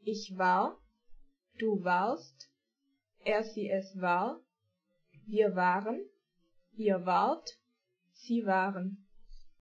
Ich war, du warst, er sie es war, wir waren, ihr wart, sie waren.